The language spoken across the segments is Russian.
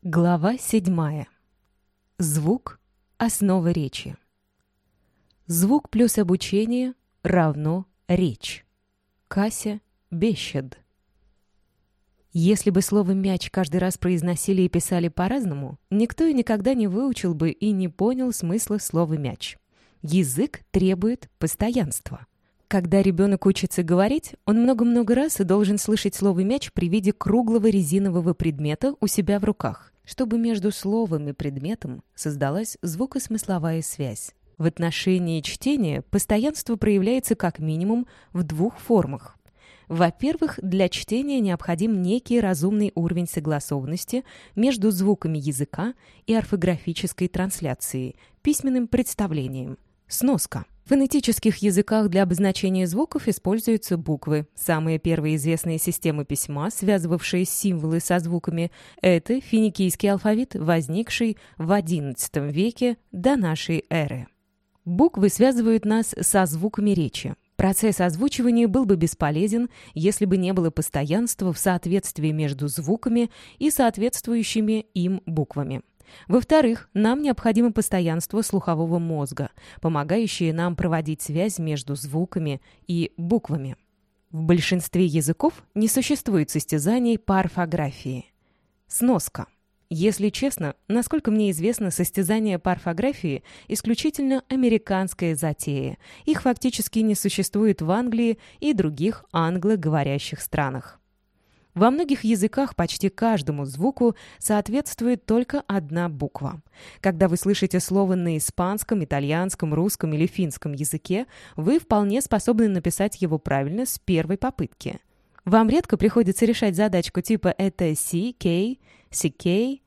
Глава 7. Звук – основа речи. Звук плюс обучение равно речь. Кася Бещед. Если бы слово «мяч» каждый раз произносили и писали по-разному, никто и никогда не выучил бы и не понял смысла слова «мяч». Язык требует постоянства. Когда ребенок учится говорить, он много-много раз должен слышать слово «мяч» при виде круглого резинового предмета у себя в руках, чтобы между словом и предметом создалась звукосмысловая связь. В отношении чтения постоянство проявляется как минимум в двух формах. Во-первых, для чтения необходим некий разумный уровень согласованности между звуками языка и орфографической трансляцией, письменным представлением. Сноска. В фонетических языках для обозначения звуков используются буквы. Самые первые известные системы письма, связывавшие символы со звуками, это финикийский алфавит, возникший в XI веке до нашей эры. Буквы связывают нас со звуками речи. Процесс озвучивания был бы бесполезен, если бы не было постоянства в соответствии между звуками и соответствующими им буквами. Во-вторых, нам необходимо постоянство слухового мозга, помогающее нам проводить связь между звуками и буквами. В большинстве языков не существует состязаний по орфографии. Сноска. Если честно, насколько мне известно, состязания по орфографии исключительно американская затея. Их фактически не существует в Англии и других англоговорящих странах. Во многих языках почти каждому звуку соответствует только одна буква. Когда вы слышите слово на испанском, итальянском, русском или финском языке, вы вполне способны написать его правильно с первой попытки. Вам редко приходится решать задачку типа «это CK, CK,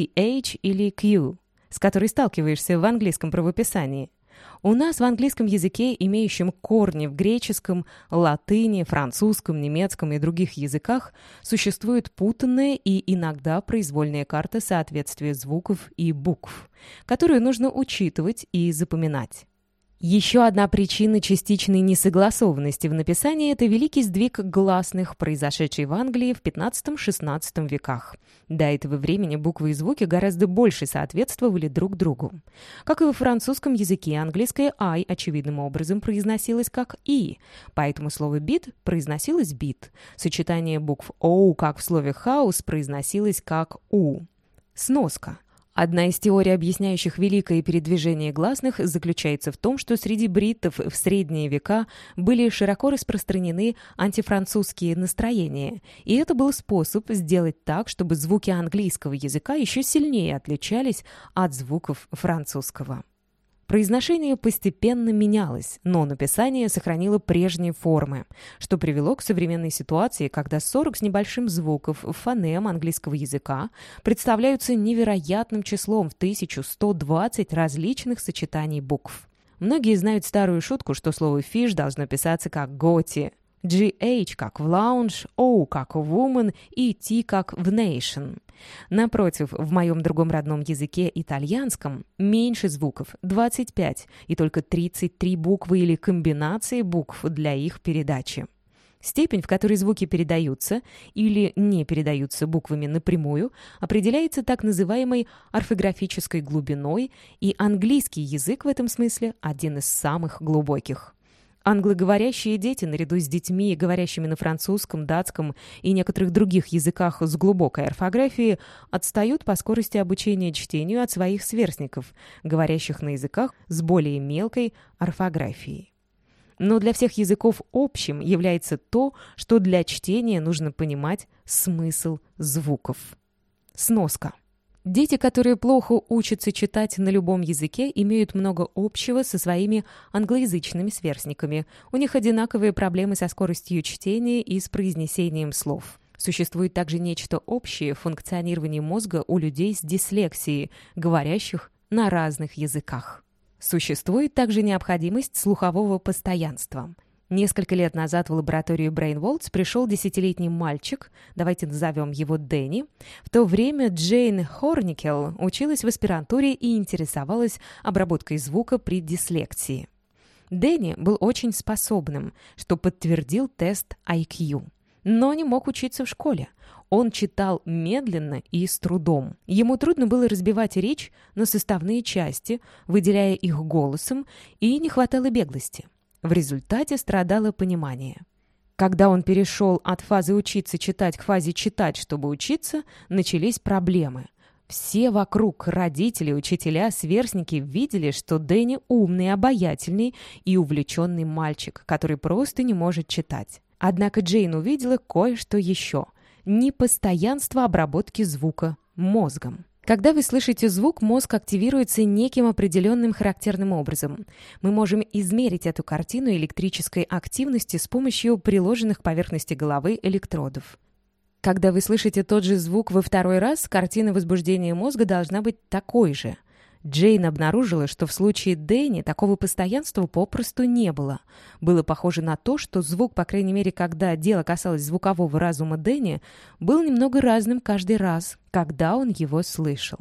CH или Q», с которой сталкиваешься в английском правописании. У нас в английском языке, имеющем корни в греческом, латыни, французском, немецком и других языках, существует путанная и иногда произвольная карта соответствия звуков и букв, которую нужно учитывать и запоминать. Еще одна причина частичной несогласованности в написании – это великий сдвиг гласных, произошедший в Англии в XV-XVI веках. До этого времени буквы и звуки гораздо больше соответствовали друг другу. Как и во французском языке, английское «I» очевидным образом произносилось как «и», поэтому слово «бит» произносилось «бит». Сочетание букв «о», как в слове «хаус», произносилось как «у». Сноска. Одна из теорий, объясняющих великое передвижение гласных, заключается в том, что среди бриттов в средние века были широко распространены антифранцузские настроения, и это был способ сделать так, чтобы звуки английского языка еще сильнее отличались от звуков французского. Произношение постепенно менялось, но написание сохранило прежние формы, что привело к современной ситуации, когда 40 с небольшим звуков фонем английского языка представляются невероятным числом в 1120 различных сочетаний букв. Многие знают старую шутку, что слово «fish» должно писаться как «готи», GH как в lounge, O как в woman и T как в nation. Напротив, в моем другом родном языке, итальянском, меньше звуков, 25, и только 33 буквы или комбинации букв для их передачи. Степень, в которой звуки передаются или не передаются буквами напрямую, определяется так называемой орфографической глубиной, и английский язык в этом смысле один из самых глубоких. Англоговорящие дети, наряду с детьми, говорящими на французском, датском и некоторых других языках с глубокой орфографией, отстают по скорости обучения чтению от своих сверстников, говорящих на языках с более мелкой орфографией. Но для всех языков общим является то, что для чтения нужно понимать смысл звуков. Сноска. Дети, которые плохо учатся читать на любом языке, имеют много общего со своими англоязычными сверстниками. У них одинаковые проблемы со скоростью чтения и с произнесением слов. Существует также нечто общее в функционировании мозга у людей с дислексией, говорящих на разных языках. Существует также необходимость слухового постоянства. Несколько лет назад в лабораторию Brainwolds пришел 10-летний мальчик, давайте назовем его Дэнни. В то время Джейн Хорникел училась в аспирантуре и интересовалась обработкой звука при дислексии. Дэнни был очень способным, что подтвердил тест IQ. но не мог учиться в школе. Он читал медленно и с трудом. Ему трудно было разбивать речь на составные части, выделяя их голосом, и не хватало беглости. В результате страдало понимание. Когда он перешел от фазы учиться читать к фазе читать, чтобы учиться, начались проблемы. Все вокруг, родители, учителя, сверстники, видели, что Дэнни умный, обаятельный и увлеченный мальчик, который просто не может читать. Однако Джейн увидела кое-что еще – непостоянство обработки звука мозгом. Когда вы слышите звук, мозг активируется неким определенным характерным образом. Мы можем измерить эту картину электрической активности с помощью приложенных к поверхности головы электродов. Когда вы слышите тот же звук во второй раз, картина возбуждения мозга должна быть такой же. Джейн обнаружила, что в случае Дэнни такого постоянства попросту не было. Было похоже на то, что звук, по крайней мере, когда дело касалось звукового разума Дэнни, был немного разным каждый раз, когда он его слышал.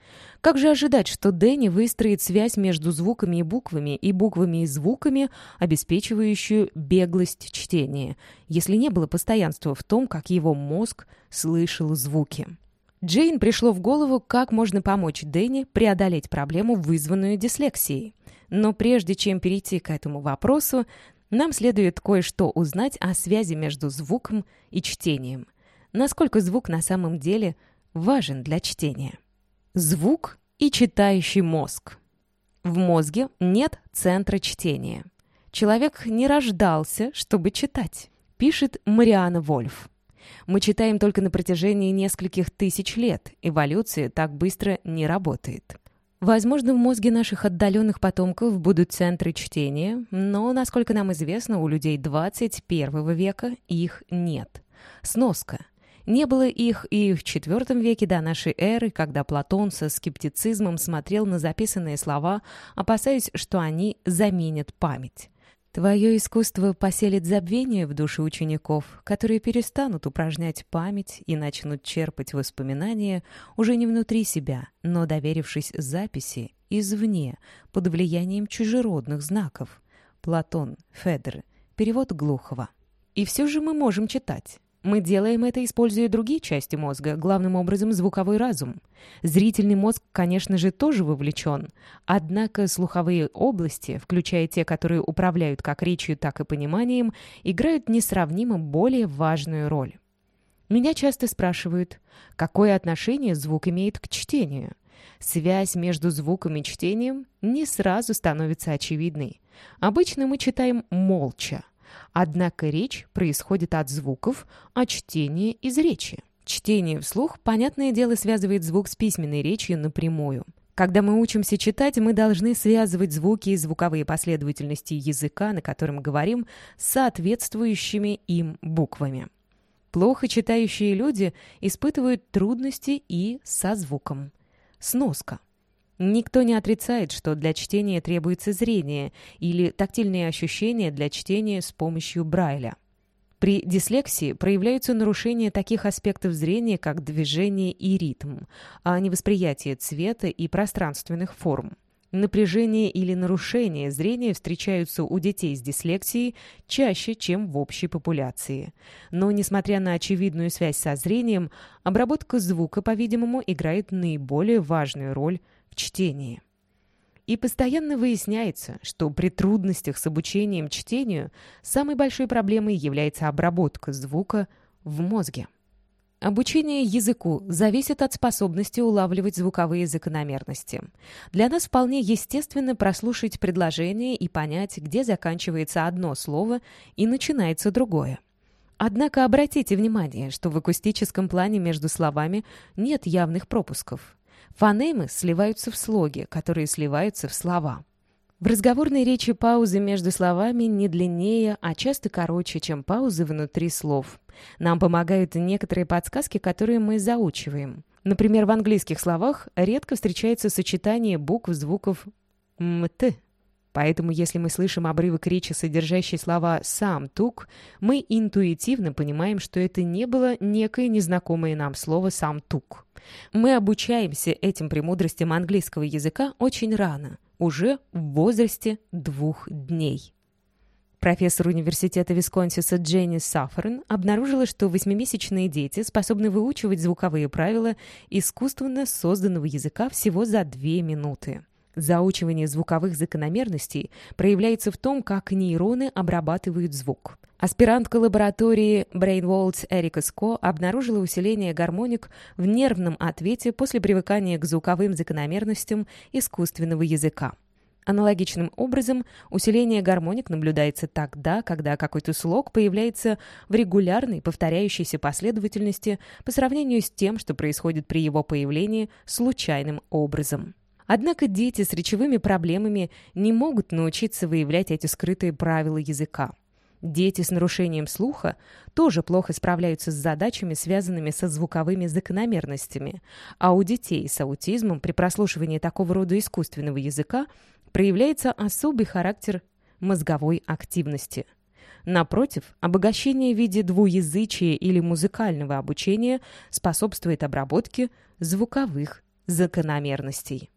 Как же ожидать, что Дэнни выстроит связь между звуками и буквами и звуками, обеспечивающую беглость чтения, если не было постоянства в том, как его мозг слышал звуки? Джейн пришло в голову, как можно помочь Дэнни преодолеть проблему, вызванную дислексией. Но прежде чем перейти к этому вопросу, нам следует кое-что узнать о связи между звуком и чтением. Насколько звук на самом деле важен для чтения. Звук и читающий мозг. В мозге нет центра чтения. Человек не рождался, чтобы читать, пишет Мариана Вольф. Мы читаем только на протяжении нескольких тысяч лет. Эволюция так быстро не работает. Возможно, в мозге наших отдаленных потомков будут центры чтения, но, насколько нам известно, у людей 21 века их нет. Сноска. Не было их и в IV веке до нашей эры, когда Платон со скептицизмом смотрел на записанные слова, опасаясь, что они заменят память. Твое искусство поселит забвение в душе учеников, которые перестанут упражнять память и начнут черпать воспоминания уже не внутри себя, но доверившись записи извне, под влиянием чужеродных знаков. Платон, Федр. Перевод Глухова. И все же мы можем читать. Мы делаем это, используя другие части мозга, главным образом звуковой разум. Зрительный мозг, конечно же, тоже вовлечен. Однако слуховые области, включая те, которые управляют как речью, так и пониманием, играют несравнимо более важную роль. Меня часто спрашивают, какое отношение звук имеет к чтению? Связь между звуком и чтением не сразу становится очевидной. Обычно мы читаем молча. Однако речь происходит от звуков, а чтение — из речи. Чтение вслух, понятное дело, связывает звук с письменной речью напрямую. Когда мы учимся читать, мы должны связывать звуки и звуковые последовательности языка, на котором говорим, с соответствующими им буквами. Плохо читающие люди испытывают трудности и со звуком. Сноска. Никто не отрицает, что для чтения требуется зрение или тактильные ощущения для чтения с помощью Брайля. При дислексии проявляются нарушения таких аспектов зрения, как движение и ритм, а не восприятие цвета и пространственных форм. Напряжение или нарушение зрения встречаются у детей с дислексией чаще, чем в общей популяции. Но, несмотря на очевидную связь со зрением, обработка звука, по-видимому, играет наиболее важную роль в чтении. И постоянно выясняется, что при трудностях с обучением чтению самой большой проблемой является обработка звука в мозге. Обучение языку зависит от способности улавливать звуковые закономерности. Для нас вполне естественно прослушать предложение и понять, где заканчивается одно слово и начинается другое. Однако обратите внимание, что в акустическом плане между словами нет явных пропусков. Фонемы сливаются в слоги, которые сливаются в слова. В разговорной речи паузы между словами не длиннее, а часто короче, чем паузы внутри слов. Нам помогают некоторые подсказки, которые мы заучиваем. Например, в английских словах редко встречается сочетание букв звуков «мт». Поэтому, если мы слышим обрывок речи, содержащий слова «сам тук», мы интуитивно понимаем, что это не было некое незнакомое нам слово «сам тук». Мы обучаемся этим премудростям английского языка очень рано, уже в возрасте 2 дней. Профессор университета Висконсиса Дженни Сафферн обнаружила, что 8-месячные дети способны выучивать звуковые правила искусственно созданного языка всего за 2 минуты. Заучивание звуковых закономерностей проявляется в том, как нейроны обрабатывают звук. Аспирантка лаборатории Brainwolds Эрика Ско обнаружила усиление гармоник в нервном ответе после привыкания к звуковым закономерностям искусственного языка. Аналогичным образом, усиление гармоник наблюдается тогда, когда какой-то слог появляется в регулярной повторяющейся последовательности по сравнению с тем, что происходит при его появлении случайным образом. Однако дети с речевыми проблемами не могут научиться выявлять эти скрытые правила языка. Дети с нарушением слуха тоже плохо справляются с задачами, связанными со звуковыми закономерностями, а у детей с аутизмом при прослушивании такого рода искусственного языка проявляется особый характер мозговой активности. Напротив, обогащение в виде двуязычия или музыкального обучения способствует обработке звуковых закономерностей.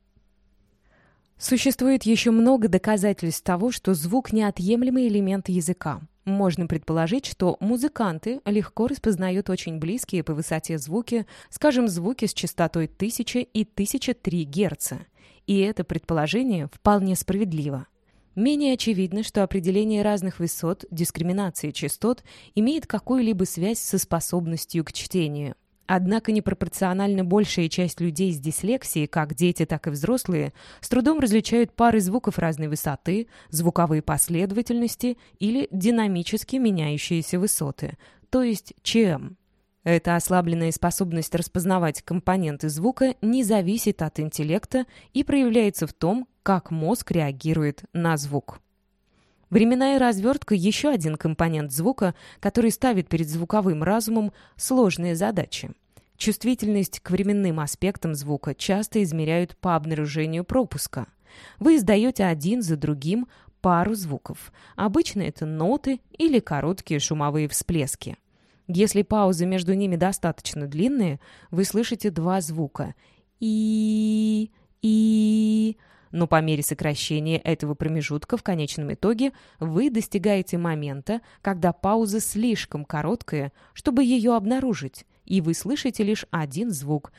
Существует еще много доказательств того, что звук – неотъемлемый элемент языка. Можно предположить, что музыканты легко распознают очень близкие по высоте звуки, скажем, звуки с частотой 1000 и 1003 Гц. И это предположение вполне справедливо. Менее очевидно, что определение разных высот, дискриминации частот имеет какую-либо связь со способностью к чтению. Однако непропорционально большая часть людей с дислексией, как дети, так и взрослые, с трудом различают пары звуков разной высоты, звуковые последовательности или динамически меняющиеся высоты, то есть ЧМ. Эта ослабленная способность распознавать компоненты звука не зависит от интеллекта и проявляется в том, как мозг реагирует на звук. Временная развертка – еще один компонент звука, который ставит перед звуковым разумом сложные задачи. Чувствительность к временным аспектам звука часто измеряют по обнаружению пропуска. Вы издаете один за другим пару звуков. Обычно это ноты или короткие шумовые всплески. Если паузы между ними достаточно длинные, вы слышите 2 звука – и. Но по мере сокращения этого промежутка в конечном итоге вы достигаете момента, когда пауза слишком короткая, чтобы ее обнаружить, и вы слышите лишь один звук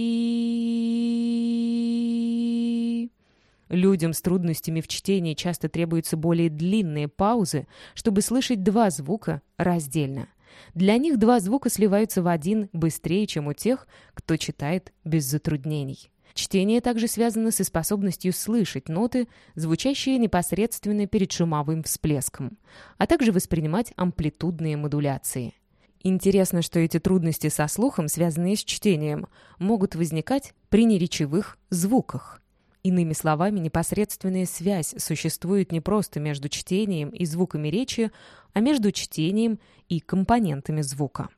и. Людям с трудностями в чтении часто требуются более длинные паузы, чтобы слышать 2 звука раздельно. Для них 2 звука сливаются в один быстрее, чем у тех, кто читает без затруднений. Чтение также связано со способностью слышать ноты, звучащие непосредственно перед шумовым всплеском, а также воспринимать амплитудные модуляции. Интересно, что эти трудности со слухом, связанные с чтением, могут возникать при неречевых звуках. Иными словами, непосредственная связь существует не просто между чтением и звуками речи, а между чтением и компонентами звука.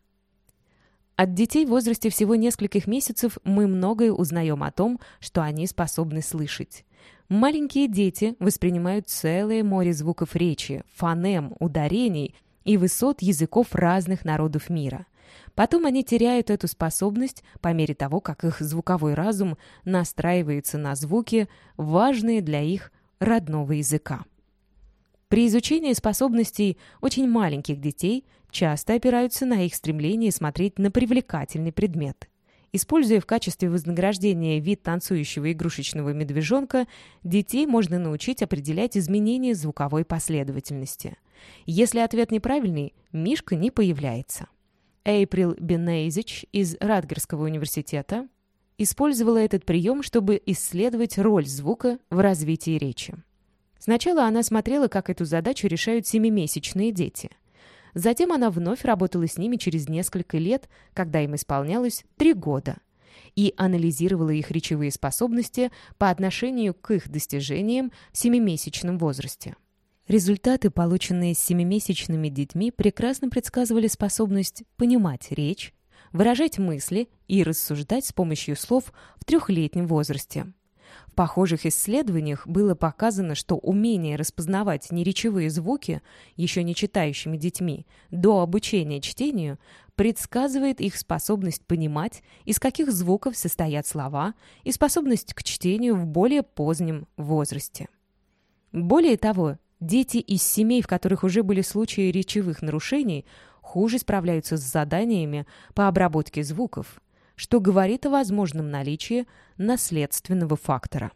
От детей в возрасте всего нескольких месяцев мы многое узнаем о том, что они способны слышать. Маленькие дети воспринимают целое море звуков речи, фонем, ударений и высот языков разных народов мира. Потом они теряют эту способность по мере того, как их звуковой разум настраивается на звуки, важные для их родного языка. При изучении способностей очень маленьких детей часто опираются на их стремление смотреть на привлекательный предмет. Используя в качестве вознаграждения вид танцующего игрушечного медвежонка, детей можно научить определять изменения звуковой последовательности. Если ответ неправильный, мишка не появляется. Эйприл Бенейзич из Радгерского университета использовала этот прием, чтобы исследовать роль звука в развитии речи. Сначала она смотрела, как эту задачу решают 7-месячные дети. Затем она вновь работала с ними через несколько лет, когда им исполнялось 3 года, и анализировала их речевые способности по отношению к их достижениям в 7-месячном возрасте. Результаты, полученные с 7-месячными детьми, прекрасно предсказывали способность понимать речь, выражать мысли и рассуждать с помощью слов в 3-летнем возрасте. В похожих исследованиях было показано, что умение распознавать неречевые звуки, еще не читающими детьми, до обучения чтению, предсказывает их способность понимать, из каких звуков состоят слова, и способность к чтению в более позднем возрасте. Более того, Дети из семей, в которых уже были случаи речевых нарушений, хуже справляются с заданиями по обработке звуков, что говорит о возможном наличии наследственного фактора.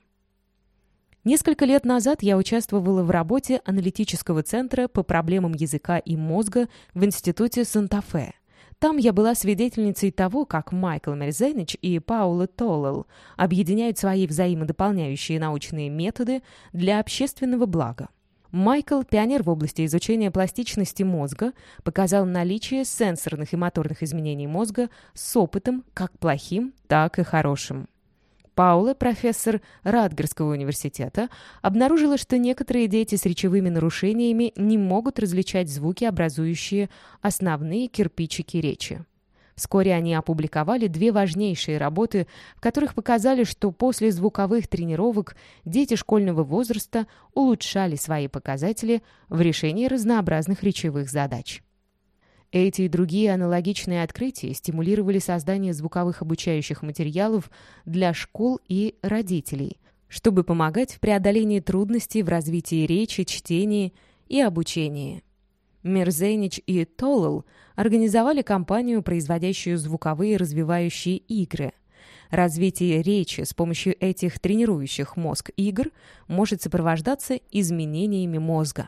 Несколько лет назад я участвовала в работе аналитического центра по проблемам языка и мозга в Институте Санта-Фе. Там я была свидетельницей того, как Майкл Мерзенич и Паула Толлел объединяют свои взаимодополняющие научные методы для общественного блага. Майкл, пионер в области изучения пластичности мозга, показал наличие сенсорных и моторных изменений мозга с опытом как плохим, так и хорошим. Паула, профессор Ратгерского университета, обнаружила, что некоторые дети с речевыми нарушениями не могут различать звуки, образующие основные кирпичики речи. Вскоре они опубликовали 2 важнейшие работы, в которых показали, что после звуковых тренировок дети школьного возраста улучшали свои показатели в решении разнообразных речевых задач. Эти и другие аналогичные открытия стимулировали создание звуковых обучающих материалов для школ и родителей, чтобы помогать в преодолении трудностей в развитии речи, чтении и обучении. Мерзенич и Толлел организовали компанию, производящую звуковые развивающие игры. Развитие речи с помощью этих тренирующих мозг игр может сопровождаться изменениями мозга.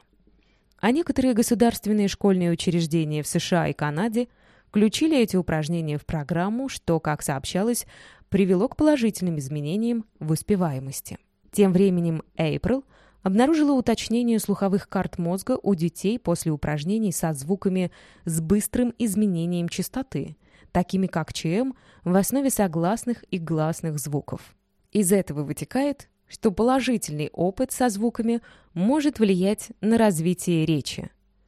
А некоторые государственные школьные учреждения в США и Канаде включили эти упражнения в программу, что, как сообщалось, привело к положительным изменениям в успеваемости. Тем временем Эйприл обнаружила уточнение слуховых карт мозга у детей после упражнений со звуками с быстрым изменением частоты, такими как ЧМ, в основе согласных и гласных звуков. Из этого вытекает, что положительный опыт со звуками может влиять на развитие речи.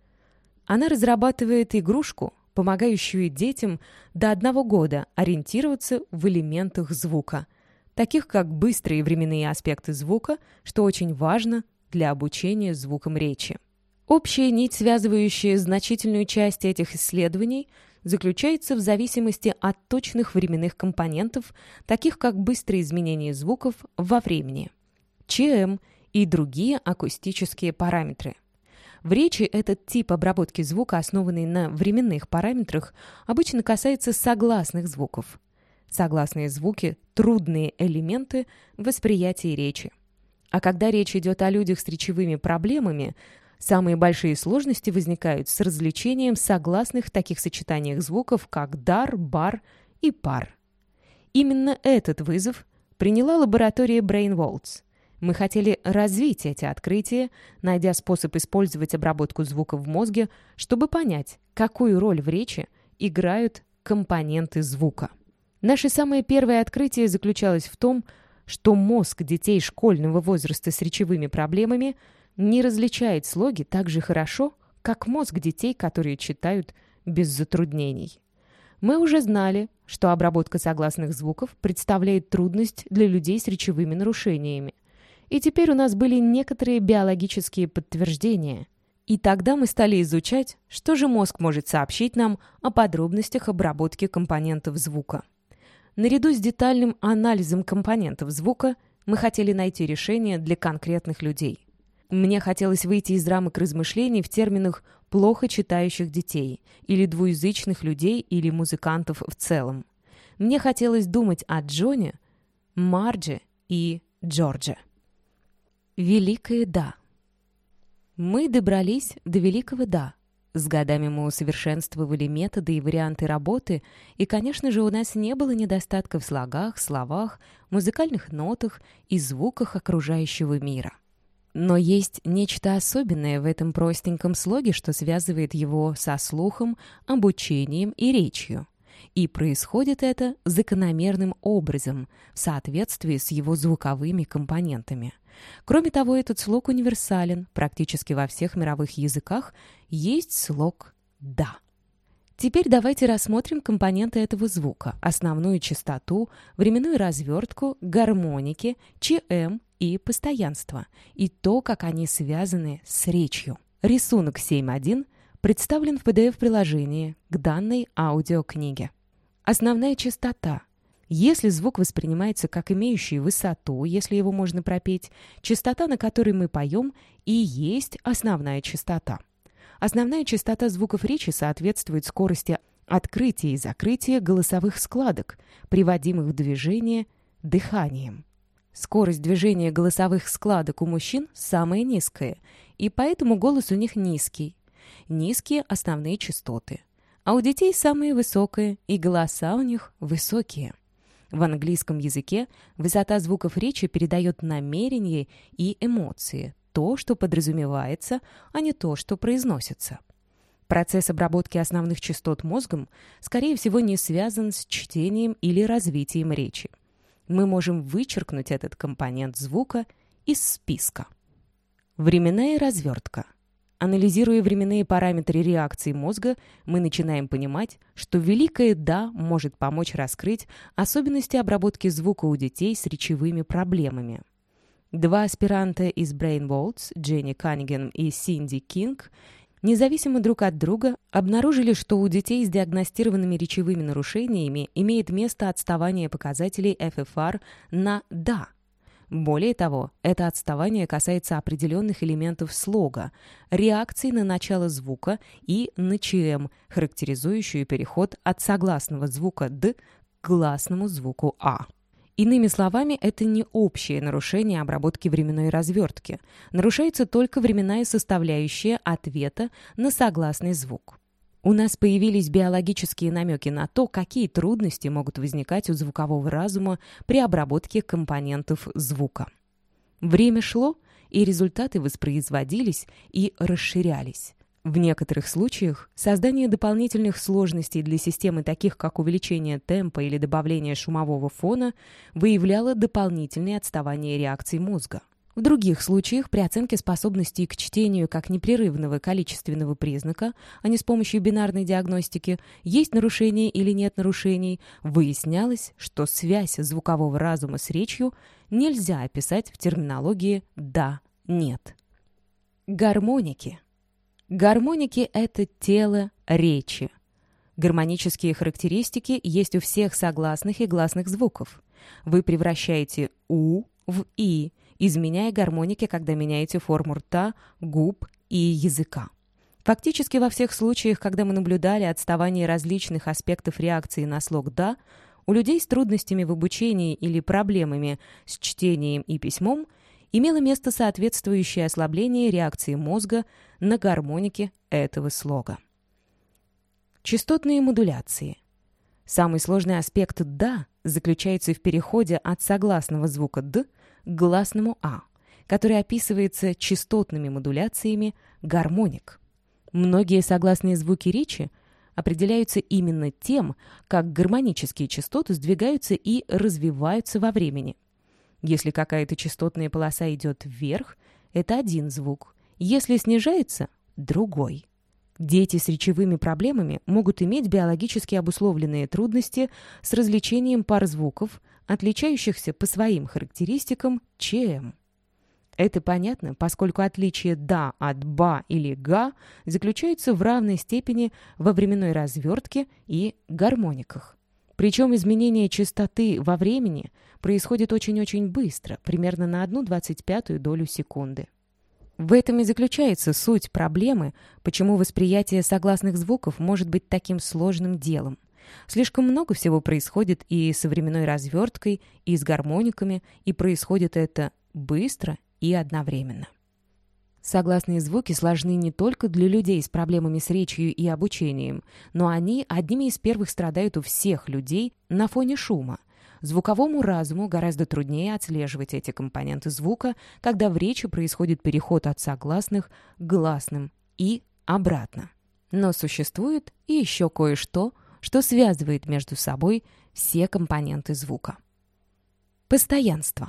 Она разрабатывает игрушку, помогающую детям до 1 года ориентироваться в элементах звука, таких как быстрые временные аспекты звука, что очень важно для обучения звукам речи. Общая нить, связывающая значительную часть этих исследований, заключается в зависимости от точных временных компонентов, таких как быстрые изменения звуков во времени, ЧМ и другие акустические параметры. В речи этот тип обработки звука, основанный на временных параметрах, обычно касается согласных звуков. Согласные звуки – трудные элементы восприятия речи. А когда речь идет о людях с речевыми проблемами, самые большие сложности возникают с развлечением согласных в таких сочетаниях звуков, как дар, бар и пар. Именно этот вызов приняла лаборатория Brainwolds. Мы хотели развить эти открытия, найдя способ использовать обработку звука в мозге, чтобы понять, какую роль в речи играют компоненты звука. Наше самое первое открытие заключалось в том, что мозг детей школьного возраста с речевыми проблемами не различает слоги так же хорошо, как мозг детей, которые читают без затруднений. Мы уже знали, что обработка согласных звуков представляет трудность для людей с речевыми нарушениями. И теперь у нас были некоторые биологические подтверждения. И тогда мы стали изучать, что же мозг может сообщить нам о подробностях обработки компонентов звука. Наряду с детальным анализом компонентов звука мы хотели найти решение для конкретных людей. Мне хотелось выйти из рамок размышлений в терминах плохо читающих детей или двуязычных людей или музыкантов в целом. Мне хотелось думать о Джоне, Мардже и Джордже. Великое «да». Мы добрались до великого «да». С годами мы усовершенствовали методы и варианты работы, и, конечно же, у нас не было недостатка в слогах, словах, музыкальных нотах и звуках окружающего мира. Но есть нечто особенное в этом простеньком слоге, что связывает его со слухом, обучением и речью. И происходит это закономерным образом, в соответствии с его звуковыми компонентами. Кроме того, этот слог универсален. Практически во всех мировых языках есть слог «да». Теперь давайте рассмотрим компоненты этого звука, основную частоту, временную развертку, гармоники, ЧМ и постоянство, и то, как они связаны с речью. Рисунок 7.1 представлен в PDF-приложении к данной аудиокниге. Основная частота Если звук воспринимается как имеющий высоту, если его можно пропеть, частота, на которой мы поем, и есть основная частота. Основная частота звуков речи соответствует скорости открытия и закрытия голосовых складок, приводимых в движение дыханием. Скорость движения голосовых складок у мужчин самая низкая, и поэтому голос у них низкий. Низкие основные частоты. А у детей самые высокие, и голоса у них высокие. В английском языке высота звуков речи передает намерение и эмоции, то, что подразумевается, а не то, что произносится. Процесс обработки основных частот мозгом, скорее всего, не связан с чтением или развитием речи. Мы можем вычеркнуть этот компонент звука из списка. Временная развертка. Анализируя временные параметры реакции мозга, мы начинаем понимать, что великое «да» может помочь раскрыть особенности обработки звука у детей с речевыми проблемами. Два аспиранта из BrainVolts, Дженни Канниган и Синди Кинг, независимо друг от друга, обнаружили, что у детей с диагностированными речевыми нарушениями имеет место отставание показателей ФФР на «да». Более того, это отставание касается определенных элементов слога, реакций на начало звука и на ЧМ, характеризующую переход от согласного звука «д» к гласному звуку «а». Иными словами, это не общее нарушение обработки временной развертки. Нарушается только временная составляющая ответа на согласный звук. У нас появились биологические намеки на то, какие трудности могут возникать у звукового разума при обработке компонентов звука. Время шло, и результаты воспроизводились и расширялись. В некоторых случаях создание дополнительных сложностей для системы, таких как увеличение темпа или добавление шумового фона, выявляло дополнительные отставания реакций мозга. В других случаях при оценке способностей к чтению как непрерывного количественного признака, а не с помощью бинарной диагностики, есть нарушение или нет нарушений, выяснялось, что связь звукового разума с речью нельзя описать в терминологии «да-нет». Гармоники. Гармоники — это тело речи. Гармонические характеристики есть у всех согласных и гласных звуков. Вы превращаете «у» в «и», изменяя гармоники, когда меняете форму рта, губ и языка. Фактически во всех случаях, когда мы наблюдали отставание различных аспектов реакции на слог «да», у людей с трудностями в обучении или проблемами с чтением и письмом имело место соответствующее ослабление реакции мозга на гармоники этого слога. Частотные модуляции. Самый сложный аспект «да» заключается в переходе от согласного звука «д» к гласному «а», который описывается частотными модуляциями гармоник. Многие согласные звуки речи определяются именно тем, как гармонические частоты сдвигаются и развиваются во времени. Если какая-то частотная полоса идет вверх, это один звук. Если снижается – другой. Дети с речевыми проблемами могут иметь биологически обусловленные трудности с различением пар звуков, отличающихся по своим характеристикам ЧМ. Это понятно, поскольку отличие «да» от «ба» или «га» заключается в равной степени во временной развертке и гармониках. Причем изменение частоты во времени происходит очень-очень быстро, примерно на 1/25 долю секунды. В этом и заключается суть проблемы, почему восприятие согласных звуков может быть таким сложным делом. Слишком много всего происходит и со временной разверткой, и с гармониками, и происходит это быстро и одновременно. Согласные звуки сложны не только для людей с проблемами с речью и обучением, но они одними из первых страдают у всех людей на фоне шума. Звуковому разуму гораздо труднее отслеживать эти компоненты звука, когда в речи происходит переход от согласных к гласным и обратно. Но существует и еще кое-что, что связывает между собой все компоненты звука. Постоянство.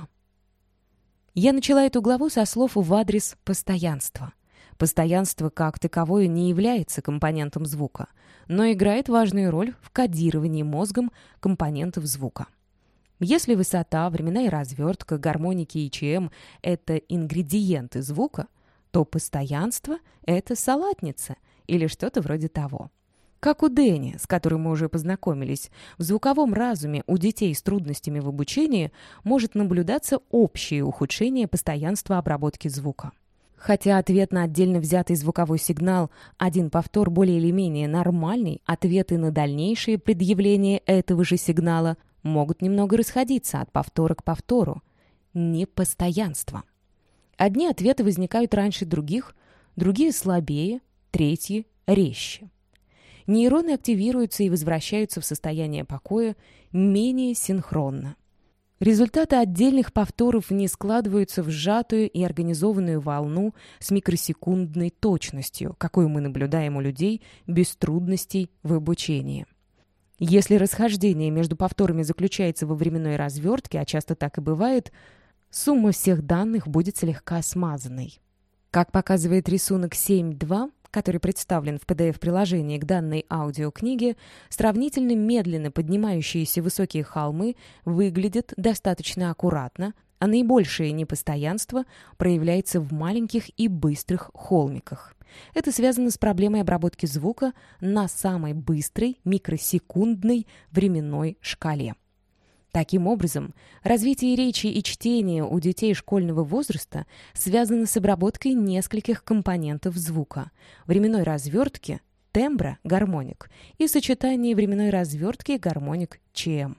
Я начала эту главу со слов в адрес постоянства. Постоянство как таковое не является компонентом звука, но играет важную роль в кодировании мозгом компонентов звука. Если высота, временная развертка, гармоники и ЧМ — это ингредиенты звука, то постоянство — это салатница или что-то вроде того. Как у Дэнни, с которым мы уже познакомились, в звуковом разуме у детей с трудностями в обучении может наблюдаться общее ухудшение постоянства обработки звука. Хотя ответ на отдельно взятый звуковой сигнал, один повтор более или менее нормальный, ответы на дальнейшие предъявления этого же сигнала могут немного расходиться от повтора к повтору. Непостоянство. Одни ответы возникают раньше других, другие слабее, третьи резче. Нейроны активируются и возвращаются в состояние покоя менее синхронно. Результаты отдельных повторов не складываются в сжатую и организованную волну с микросекундной точностью, какую мы наблюдаем у людей без трудностей в обучении. Если расхождение между повторами заключается во временной развертке, а часто так и бывает, сумма всех данных будет слегка смазанной. Как показывает рисунок 7.2, который представлен в PDF-приложении к данной аудиокниге, сравнительно медленно поднимающиеся высокие холмы выглядят достаточно аккуратно, а наибольшее непостоянство проявляется в маленьких и быстрых холмиках. Это связано с проблемой обработки звука на самой быстрой микросекундной временной шкале. Таким образом, развитие речи и чтения у детей школьного возраста связано с обработкой нескольких компонентов звука: временной развертки, тембра, гармоник, и сочетание временной развертки и гармоник ЧМ.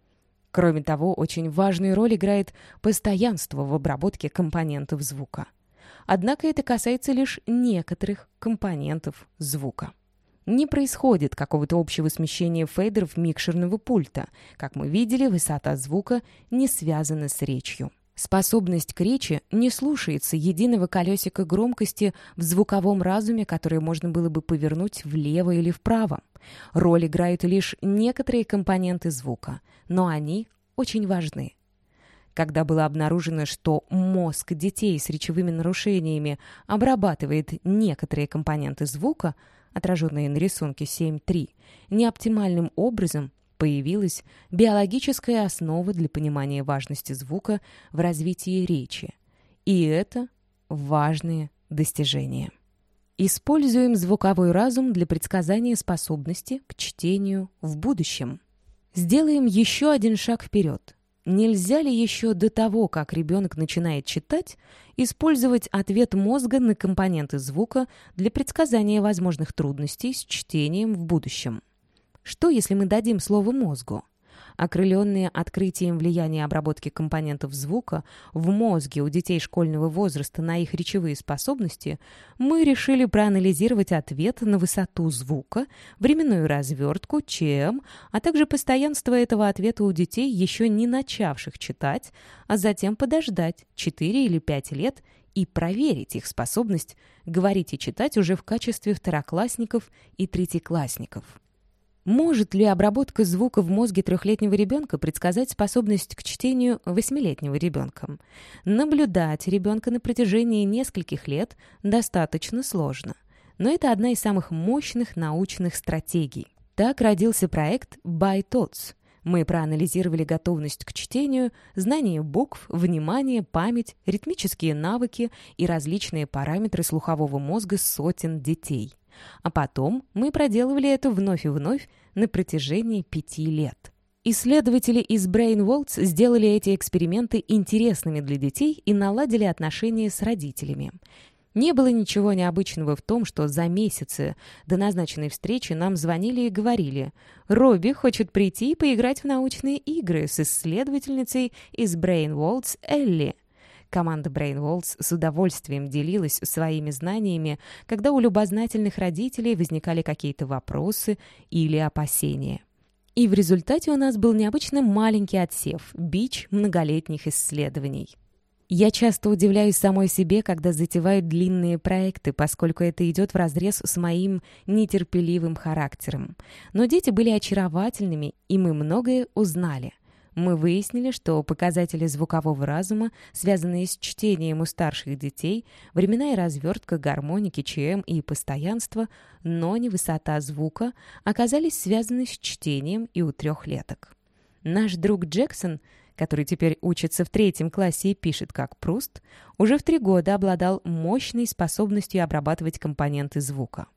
Кроме того, очень важную роль играет постоянство в обработке компонентов звука. Однако это касается лишь некоторых компонентов звука. Не происходит какого-то общего смещения фейдеров микшерного пульта. Как мы видели, высота звука не связана с речью. Способность к речи не слушается единого колесика громкости в звуковом разуме, которое можно было бы повернуть влево или вправо. Роль играют лишь некоторые компоненты звука, но они очень важны. Когда было обнаружено, что мозг детей с речевыми нарушениями обрабатывает некоторые компоненты звука, отраженные на рисунке 7.3, неоптимальным образом появилась биологическая основа для понимания важности звука в развитии речи. И это важные достижения. Используем звуковой разум для предсказания способности к чтению в будущем. Сделаем еще один шаг вперед. Нельзя ли еще до того, как ребенок начинает читать, использовать ответ мозга на компоненты звука для предсказания возможных трудностей с чтением в будущем? Что, если мы дадим слово мозгу? Окрыленные открытием влияния обработки компонентов звука в мозге у детей школьного возраста на их речевые способности, мы решили проанализировать ответ на высоту звука, временную развертку, ЧМ, а также постоянство этого ответа у детей, еще не начавших читать, а затем подождать 4 или 5 лет и проверить их способность говорить и читать уже в качестве второклассников и третьеклассников. Может ли обработка звука в мозге 3-летнего ребенка предсказать способность к чтению 8-летнего ребенка? Наблюдать ребенка на протяжении нескольких лет достаточно сложно. Но это одна из самых мощных научных стратегий. Так родился проект ByTots. Мы проанализировали готовность к чтению, знание букв, внимание, память, ритмические навыки и различные параметры слухового мозга сотен детей. А потом мы проделывали это вновь и вновь на протяжении 5 лет. Исследователи из BrainWorlds сделали эти эксперименты интересными для детей и наладили отношения с родителями. Не было ничего необычного в том, что за месяцы до назначенной встречи нам звонили и говорили: «Робби хочет прийти и поиграть в научные игры с исследовательницей из BrainWorlds Элли». Команда BrainWorlds с удовольствием делилась своими знаниями, когда у любознательных родителей возникали какие-то вопросы или опасения. И в результате у нас был необычно маленький отсев, бич многолетних исследований. Я часто удивляюсь самой себе, когда затеваю длинные проекты, поскольку это идет вразрез с моим нетерпеливым характером. Но дети были очаровательными, и мы многое узнали. Мы выяснили, что показатели звукового разума, связанные с чтением у старших детей, временная развертка, гармоники, ЧМ и постоянство, но не высота звука, оказались связаны с чтением и у 3-леток. Наш друг Джексон, который теперь учится в 3 классе и пишет как Пруст, уже в 3 года обладал мощной способностью обрабатывать компоненты звука.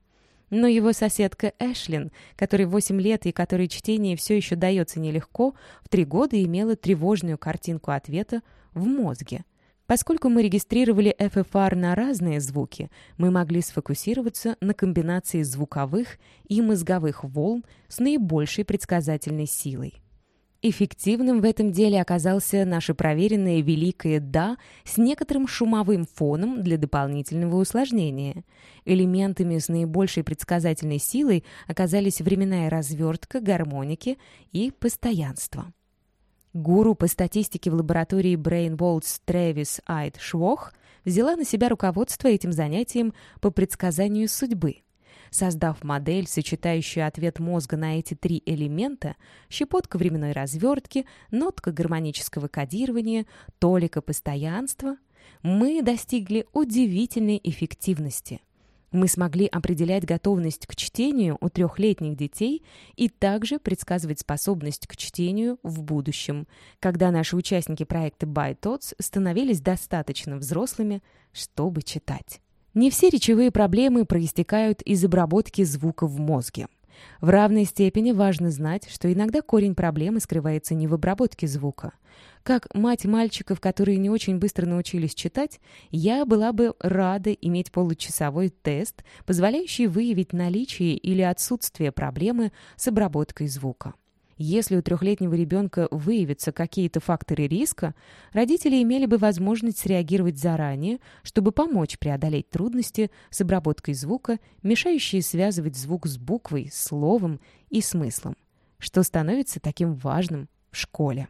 Но его соседка Эшлин, которой 8 лет и которой чтение все еще дается нелегко, в 3 года имела тревожную картинку ответа в мозге. Поскольку мы регистрировали ФФР на разные звуки, мы могли сфокусироваться на комбинации звуковых и мозговых волн с наибольшей предсказательной силой. Эффективным в этом деле оказался наше проверенное великое «да» с некоторым шумовым фоном для дополнительного усложнения. Элементами с наибольшей предсказательной силой оказались временная развертка, гармоники и постоянство. Гуру по статистике в лаборатории Brainwolds Трэвис Айд Швох взяла на себя руководство этим занятием по предсказанию судьбы. Создав модель, сочетающую ответ мозга на эти 3 элемента, щепотка временной развертки, нотка гармонического кодирования, толика постоянства, мы достигли удивительной эффективности. Мы смогли определять готовность к чтению у 3-летних детей и также предсказывать способность к чтению в будущем, когда наши участники проекта ByTots становились достаточно взрослыми, чтобы читать. Не все речевые проблемы проистекают из обработки звука в мозге. В равной степени важно знать, что иногда корень проблемы скрывается не в обработке звука. Как мать мальчиков, которые не очень быстро научились читать, я была бы рада иметь получасовой тест, позволяющий выявить наличие или отсутствие проблемы с обработкой звука. Если у 3-летнего ребенка выявятся какие-то факторы риска, родители имели бы возможность среагировать заранее, чтобы помочь преодолеть трудности с обработкой звука, мешающие связывать звук с буквой, словом и смыслом, что становится таким важным в школе.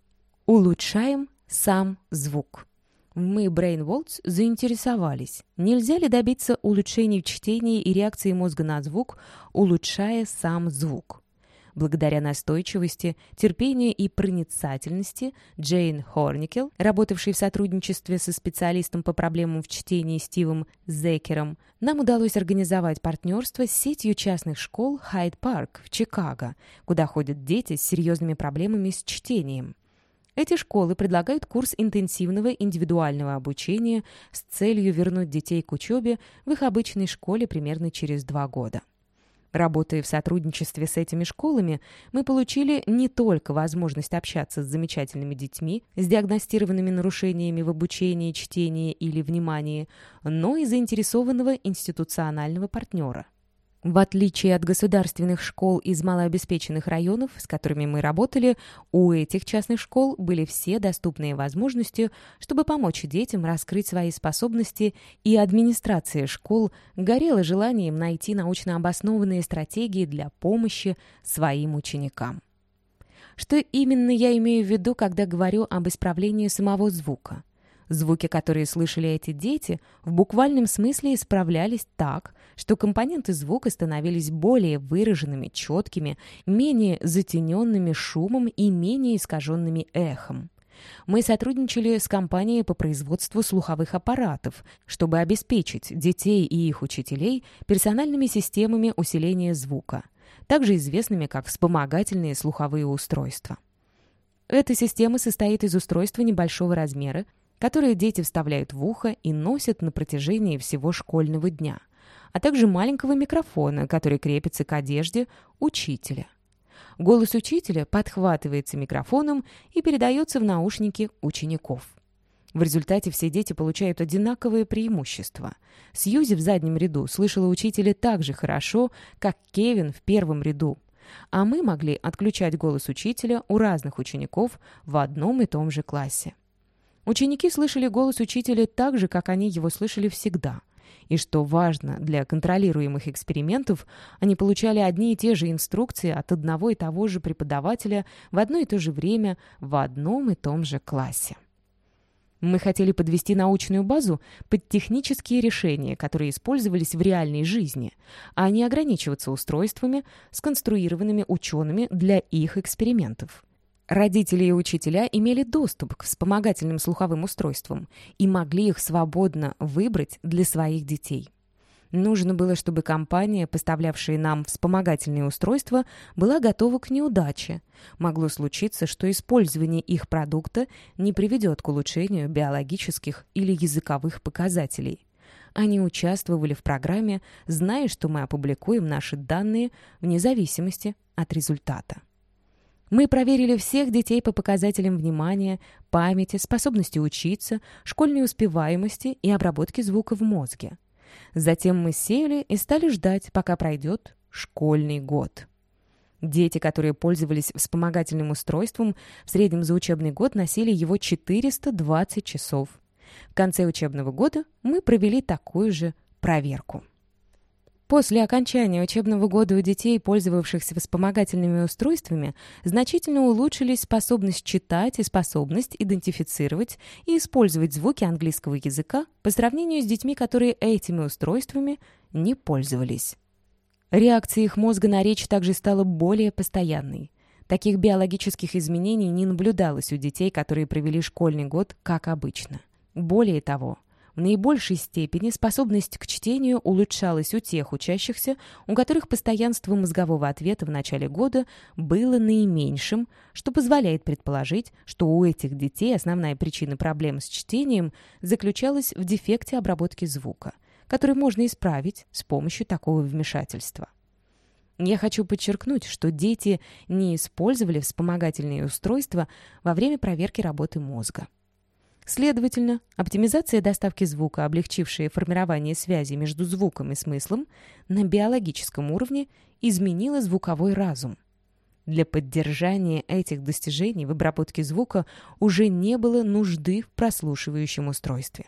Улучшаем сам звук. Мы, Brainwolds, заинтересовались, нельзя ли добиться улучшений в чтении и реакции мозга на звук, улучшая сам звук. Благодаря настойчивости, терпению и проницательности Джейн Хорникел, работавшей в сотрудничестве со специалистом по проблемам в чтении Стивом Зекером, нам удалось организовать партнерство с сетью частных школ Хайд-Парк в Чикаго, куда ходят дети с серьезными проблемами с чтением. Эти школы предлагают курс интенсивного индивидуального обучения с целью вернуть детей к учебе в их обычной школе примерно через 2 года. Работая в сотрудничестве с этими школами, мы получили не только возможность общаться с замечательными детьми с диагностированными нарушениями в обучении, чтении или внимании, но и заинтересованного институционального партнера. В отличие от государственных школ из малообеспеченных районов, с которыми мы работали, у этих частных школ были все доступные возможности, чтобы помочь детям раскрыть свои способности, и администрация школ горела желанием найти научно обоснованные стратегии для помощи своим ученикам. Что именно я имею в виду, когда говорю об исправлении самого звука? Звуки, которые слышали эти дети, в буквальном смысле исправлялись так, что компоненты звука становились более выраженными, четкими, менее затененными шумом и менее искаженными эхом. Мы сотрудничали с компанией по производству слуховых аппаратов, чтобы обеспечить детей и их учителей персональными системами усиления звука, также известными как вспомогательные слуховые устройства. Эта система состоит из устройства небольшого размера, которые дети вставляют в ухо и носят на протяжении всего школьного дня, а также маленького микрофона, который крепится к одежде учителя. Голос учителя подхватывается микрофоном и передается в наушники учеников. В результате все дети получают одинаковые преимущества. Сьюзи в заднем ряду слышала учителя так же хорошо, как Кевин в первом ряду, а мы могли отключать голос учителя у разных учеников в одном и том же классе. Ученики слышали голос учителя так же, как они его слышали всегда. И что важно, для контролируемых экспериментов они получали одни и те же инструкции от одного и того же преподавателя в одно и то же время в одном и том же классе. Мы хотели подвести научную базу под технические решения, которые использовались в реальной жизни, а не ограничиваться устройствами, сконструированными учеными для их экспериментов. Родители и учителя имели доступ к вспомогательным слуховым устройствам и могли их свободно выбрать для своих детей. Нужно было, чтобы компания, поставлявшая нам вспомогательные устройства, была готова к неудаче. Могло случиться, что использование их продукта не приведет к улучшению биологических или языковых показателей. Они участвовали в программе, зная, что мы опубликуем наши данные вне зависимости от результата. Мы проверили всех детей по показателям внимания, памяти, способности учиться, школьной успеваемости и обработки звука в мозге. Затем мы сели и стали ждать, пока пройдет школьный год. Дети, которые пользовались вспомогательным устройством, в среднем за учебный год носили его 420 часов. В конце учебного года мы провели такую же проверку. После окончания учебного года у детей, пользовавшихся вспомогательными устройствами, значительно улучшились способность читать и способность идентифицировать и использовать звуки английского языка по сравнению с детьми, которые этими устройствами не пользовались. Реакция их мозга на речь также стала более постоянной. Таких биологических изменений не наблюдалось у детей, которые провели школьный год, как обычно. Более того, в наибольшей степени способность к чтению улучшалась у тех учащихся, у которых постоянство мозгового ответа в начале года было наименьшим, что позволяет предположить, что у этих детей основная причина проблем с чтением заключалась в дефекте обработки звука, который можно исправить с помощью такого вмешательства. Я хочу подчеркнуть, что дети не использовали вспомогательные устройства во время проверки работы мозга. Следовательно, оптимизация доставки звука, облегчившая формирование связи между звуком и смыслом, на биологическом уровне изменила звуковой разум. Для поддержания этих достижений в обработке звука уже не было нужды в прослушивающем устройстве.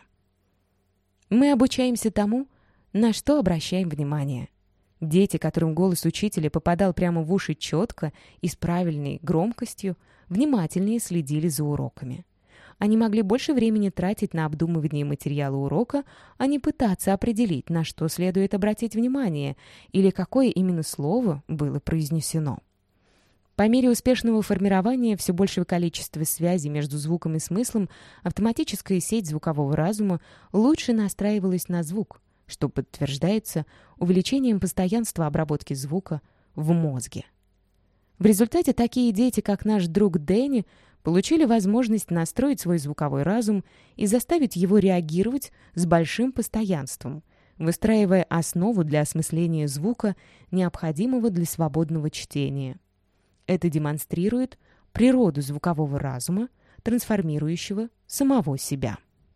Мы обучаемся тому, на что обращаем внимание. Дети, которым голос учителя попадал прямо в уши четко и с правильной громкостью, внимательнее следили за уроками. Они могли больше времени тратить на обдумывание материала урока, а не пытаться определить, на что следует обратить внимание или какое именно слово было произнесено. По мере успешного формирования все большего количества связей между звуком и смыслом автоматическая сеть звукового разума лучше настраивалась на звук, что подтверждается увеличением постоянства обработки звука в мозге. В результате такие дети, как наш друг Дэнни, получили возможность настроить свой звуковой разум и заставить его реагировать с большим постоянством, выстраивая основу для осмысления звука, необходимого для свободного чтения. Это демонстрирует природу звукового разума, трансформирующего самого себя.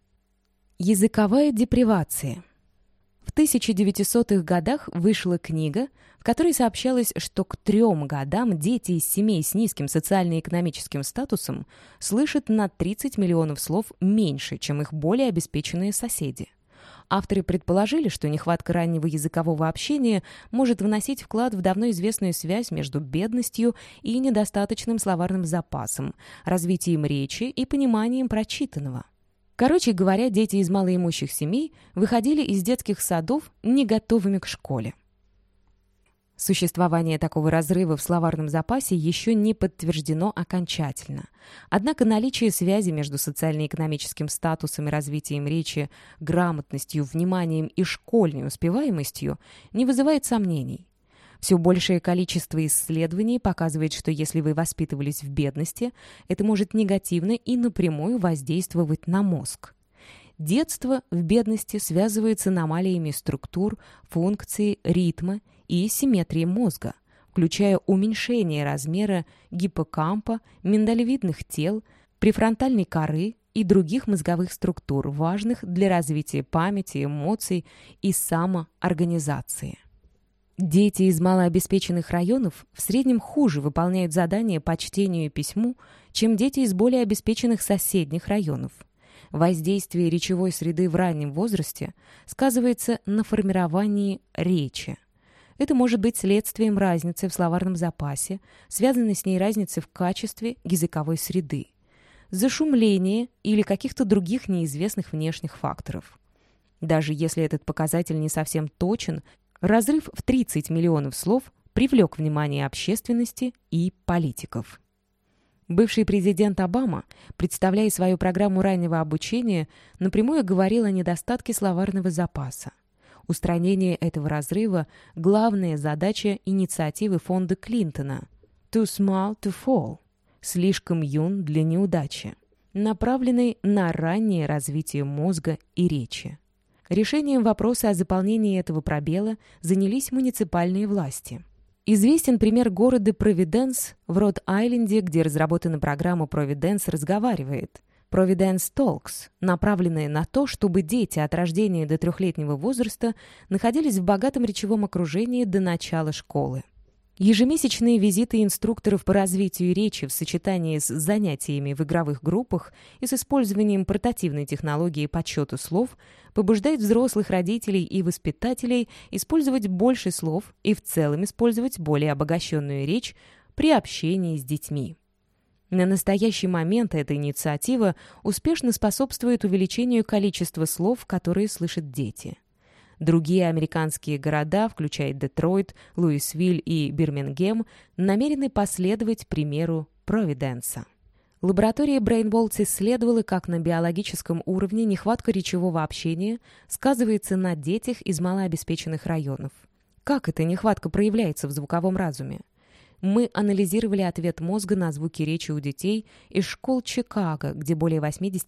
Языковая депривация. В 1900-х годах вышла книга, в которой сообщалось, что к 3 годам дети из семей с низким социально-экономическим статусом слышат на 30 миллионов слов меньше, чем их более обеспеченные соседи. Авторы предположили, что нехватка раннего языкового общения может вносить вклад в давно известную связь между бедностью и недостаточным словарным запасом, развитием речи и пониманием прочитанного. Короче говоря, дети из малоимущих семей выходили из детских садов не готовыми к школе. Существование такого разрыва в словарном запасе еще не подтверждено окончательно. Однако наличие связи между социально-экономическим статусом и развитием речи, грамотностью, вниманием и школьной успеваемостью не вызывает сомнений. Все большее количество исследований показывает, что если вы воспитывались в бедности, это может негативно и напрямую воздействовать на мозг. Детство в бедности связывает с аномалиями структур, функций, ритма и симметрии мозга, включая уменьшение размера гиппокампа, миндалевидных тел, префронтальной коры и других мозговых структур, важных для развития памяти, эмоций и самоорганизации. Дети из малообеспеченных районов в среднем хуже выполняют задания по чтению и письму, чем дети из более обеспеченных соседних районов. Воздействие речевой среды в раннем возрасте сказывается на формировании речи. Это может быть следствием разницы в словарном запасе, связанной с ней разницы в качестве языковой среды, зашумления или каких-то других неизвестных внешних факторов. Даже если этот показатель не совсем точен, разрыв в 30 миллионов слов привлек внимание общественности и политиков. Бывший президент Обама, представляя свою программу раннего обучения, напрямую говорил о недостатке словарного запаса. Устранение этого разрыва – главная задача инициативы фонда Клинтона «Too small to fall» – «Слишком юн для неудачи», направленной на раннее развитие мозга и речи. Решением вопроса о заполнении этого пробела занялись муниципальные власти. Известен пример города Провиденс в Род-Айленде, где разработана программа «Провиденс разговаривает». Providence Talks, направленная на то, чтобы дети от рождения до 3-летнего возраста находились в богатом речевом окружении до начала школы. Ежемесячные визиты инструкторов по развитию речи в сочетании с занятиями в игровых группах и с использованием портативной технологии подсчета слов побуждают взрослых родителей и воспитателей использовать больше слов и в целом использовать более обогащенную речь при общении с детьми. На настоящий момент эта инициатива успешно способствует увеличению количества слов, которые слышат дети. Другие американские города, включая Детройт, Луисвилл и Бирмингем, намерены последовать примеру Провиденса. Лаборатория Brainwolds исследовала, как на биологическом уровне нехватка речевого общения сказывается на детях из малообеспеченных районов. Как эта нехватка проявляется в звуковом разуме? Мы анализировали ответ мозга на звуки речи у детей из школ Чикаго, где более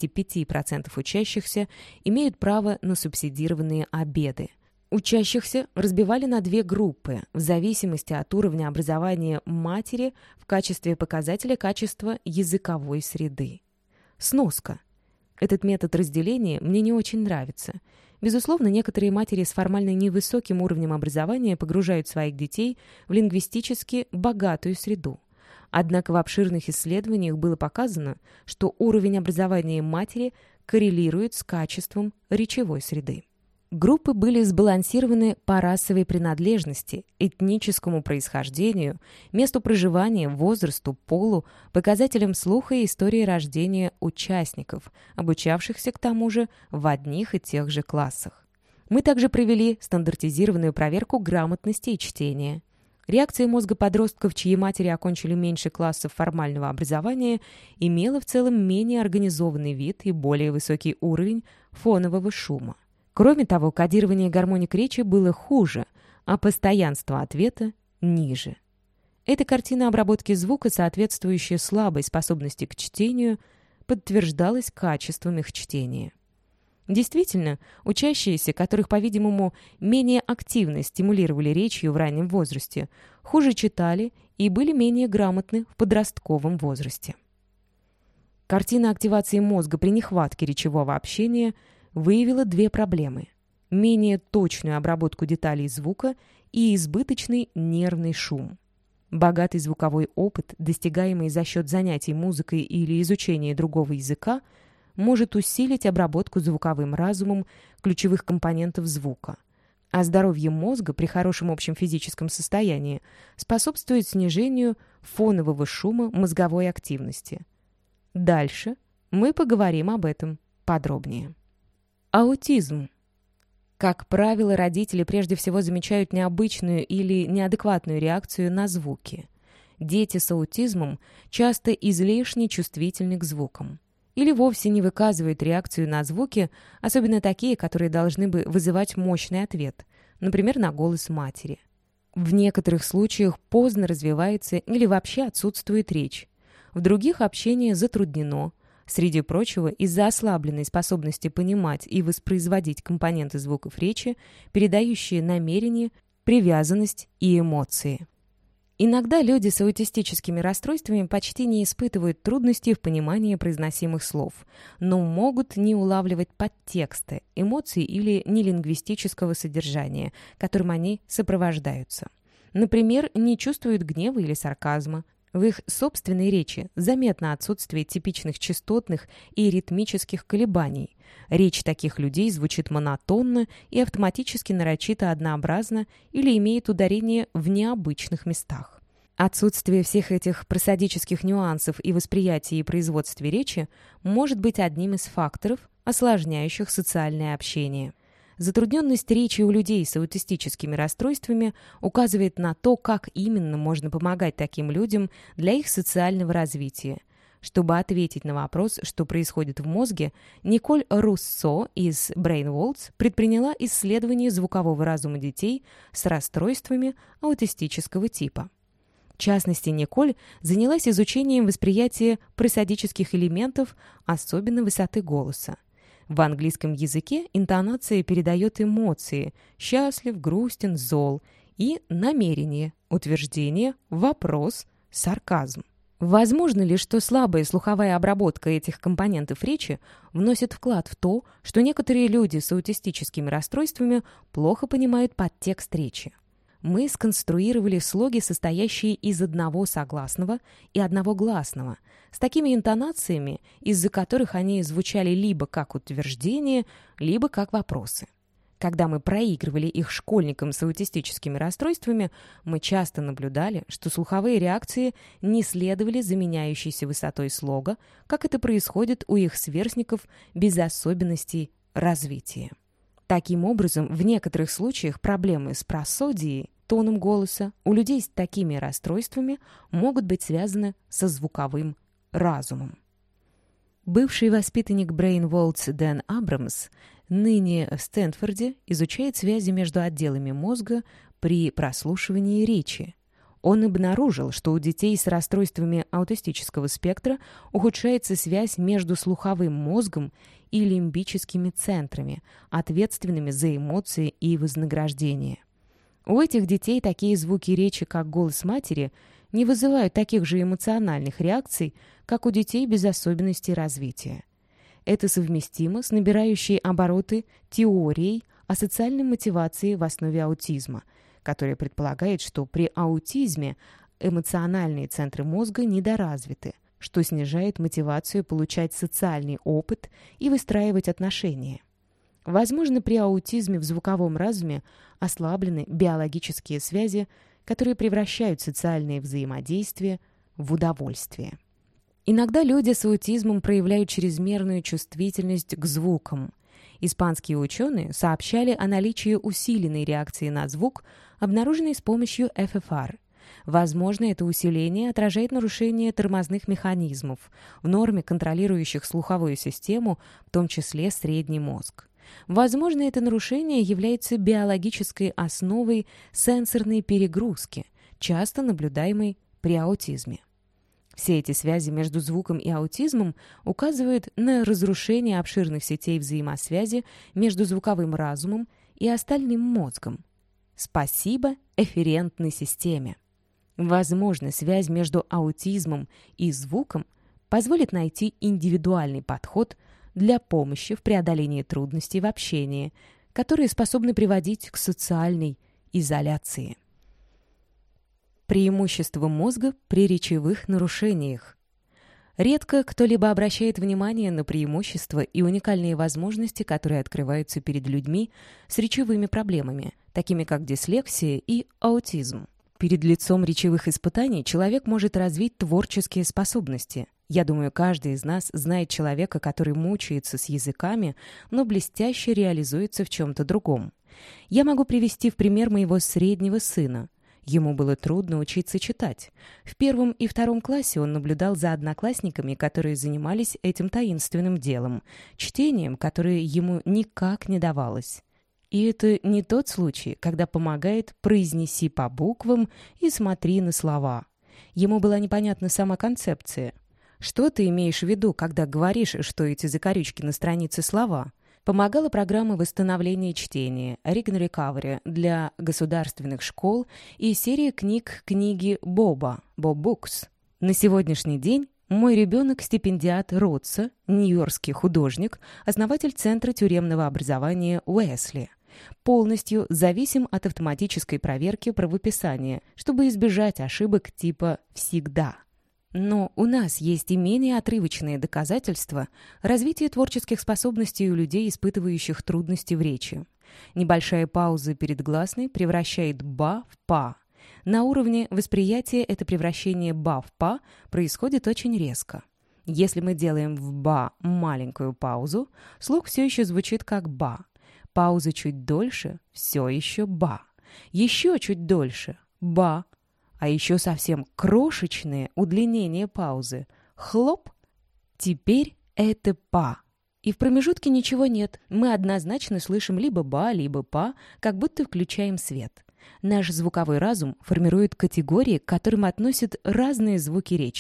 85% учащихся имеют право на субсидированные обеды. Учащихся разбивали на 2 группы в зависимости от уровня образования матери в качестве показателя качества языковой среды. Сноска. Этот метод разделения мне не очень нравится. Безусловно, некоторые матери с формально невысоким уровнем образования погружают своих детей в лингвистически богатую среду. Однако в обширных исследованиях было показано, что уровень образования матери коррелирует с качеством речевой среды. Группы были сбалансированы по расовой принадлежности, этническому происхождению, месту проживания, возрасту, полу, показателям слуха и истории рождения участников, обучавшихся к тому же в одних и тех же классах. Мы также провели стандартизированную проверку грамотности и чтения. Реакция мозга подростков, чьи матери окончили меньше классов формального образования, имела в целом менее организованный вид и более высокий уровень фонового шума. Кроме того, кодирование гармоник речи было хуже, а постоянство ответа ниже. Эта картина обработки звука, соответствующая слабой способности к чтению, подтверждалась качеством их чтения. Действительно, учащиеся, которых, по-видимому, менее активно стимулировали речью в раннем возрасте, хуже читали и были менее грамотны в подростковом возрасте. Картина активации мозга при нехватке речевого общения выявила 2 проблемы – менее точную обработку деталей звука и избыточный нервный шум. Богатый звуковой опыт, достигаемый за счет занятий музыкой или изучения другого языка, может усилить обработку звуковым разумом ключевых компонентов звука, а здоровье мозга при хорошем общем физическом состоянии способствует снижению фонового шума мозговой активности. Дальше мы поговорим об этом подробнее. Аутизм. Как правило, родители прежде всего замечают необычную или неадекватную реакцию на звуки. Дети с аутизмом часто излишне чувствительны к звукам. Или вовсе не выказывают реакцию на звуки, особенно такие, которые должны бы вызывать мощный ответ, например, на голос матери. В некоторых случаях поздно развивается или вообще отсутствует речь. В других общение затруднено. Среди прочего, из-за ослабленной способности понимать и воспроизводить компоненты звуков речи, передающие намерения, привязанность и эмоции. Иногда люди с аутистическими расстройствами почти не испытывают трудностей в понимании произносимых слов, но могут не улавливать подтексты, эмоций или нелингвистического содержания, которым они сопровождаются. Например, не чувствуют гнева или сарказма. В их собственной речи заметно отсутствие типичных частотных и ритмических колебаний. Речь таких людей звучит монотонно и автоматически нарочито однообразно или имеет ударение в необычных местах. Отсутствие всех этих просодических нюансов и восприятия и производстве речи может быть одним из факторов, осложняющих социальное общение. Затрудненность речи у людей с аутистическими расстройствами указывает на то, как именно можно помогать таким людям для их социального развития. Чтобы ответить на вопрос, что происходит в мозге, Николь Руссо из Brainwolds предприняла исследование звукового разума детей с расстройствами аутистического типа. В частности, Николь занялась изучением восприятия просодических элементов, особенно высоты голоса. В английском языке интонация передает эмоции – счастлив, грустен, зол – и намерение, утверждение, вопрос, сарказм. Возможно ли, что слабая слуховая обработка этих компонентов речи вносит вклад в то, что некоторые люди с аутистическими расстройствами плохо понимают подтекст речи? Мы сконструировали слоги, состоящие из одного согласного и одного гласного, с такими интонациями, из-за которых они звучали либо как утверждение, либо как вопросы. Когда мы проигрывали их школьникам с аутистическими расстройствами, мы часто наблюдали, что слуховые реакции не следовали за меняющейся высотой слога, как это происходит у их сверстников без особенностей развития. Таким образом, в некоторых случаях проблемы с просодией, тоном голоса, у людей с такими расстройствами могут быть связаны со звуковым разумом. Бывший воспитанник Brainwolds Дэн Абрамс ныне в Стэнфорде изучает связи между отделами мозга при прослушивании речи. Он обнаружил, что у детей с расстройствами аутистического спектра ухудшается связь между слуховым мозгом и лимбическими центрами, ответственными за эмоции и вознаграждение. У этих детей такие звуки речи, как голос матери, не вызывают таких же эмоциональных реакций, как у детей без особенностей развития. Это совместимо с набирающей обороты теорией о социальной мотивации в основе аутизма, которая предполагает, что при аутизме эмоциональные центры мозга недоразвиты, что снижает мотивацию получать социальный опыт и выстраивать отношения. Возможно, при аутизме в звуковом разуме ослаблены биологические связи, которые превращают социальные взаимодействия в удовольствие. Иногда люди с аутизмом проявляют чрезмерную чувствительность к звукам. Испанские ученые сообщали о наличии усиленной реакции на звук, обнаруженной с помощью ФФР. Возможно, это усиление отражает нарушение тормозных механизмов, в норме контролирующих слуховую систему, в том числе средний мозг. Возможно, это нарушение является биологической основой сенсорной перегрузки, часто наблюдаемой при аутизме. Все эти связи между звуком и аутизмом указывают на разрушение обширных сетей взаимосвязи между звуковым разумом и остальным мозгом. Спасибо эфферентной системе. Возможно, связь между аутизмом и звуком позволит найти индивидуальный подход для помощи в преодолении трудностей в общении, которые способны приводить к социальной изоляции. Преимущество мозга при речевых нарушениях. Редко кто-либо обращает внимание на преимущества и уникальные возможности, которые открываются перед людьми с речевыми проблемами, такими как дислексия и аутизм. Перед лицом речевых испытаний человек может развить творческие способности. Я думаю, каждый из нас знает человека, который мучается с языками, но блестяще реализуется в чем-то другом. Я могу привести в пример моего среднего сына. Ему было трудно учиться читать. В 1 и 2 классе он наблюдал за одноклассниками, которые занимались этим таинственным делом, чтением, которое ему никак не давалось. И это не тот случай, когда помогает «произнеси по буквам и смотри на слова». Ему была непонятна сама концепция. Что ты имеешь в виду, когда говоришь, что эти закорючки на странице слова? Помогала программа восстановления чтения Read and Recovery для государственных школ и серия книг книги Боба «Bob Books». На сегодняшний день мой ребенок – стипендиат Ротса, нью-йоркский художник, основатель Центра тюремного образования Уэсли. Полностью зависим от автоматической проверки правописания, чтобы избежать ошибок типа «всегда». Но у нас есть и менее отрывочные доказательства развития творческих способностей у людей, испытывающих трудности в речи. Небольшая пауза перед гласной превращает «ба» в «па». На уровне восприятия это превращение «ба» в «па» происходит очень резко. Если мы делаем в «ба» маленькую паузу, слух все еще звучит как «ба». Пауза чуть дольше – все еще «ба». Еще чуть дольше – «ба». А еще совсем крошечные удлинения паузы. Хлоп! Теперь это «па». И в промежутке ничего нет. Мы однозначно слышим либо «ба», либо «па», как будто включаем свет. Наш звуковой разум формирует категории, к которым относят разные звуки речи.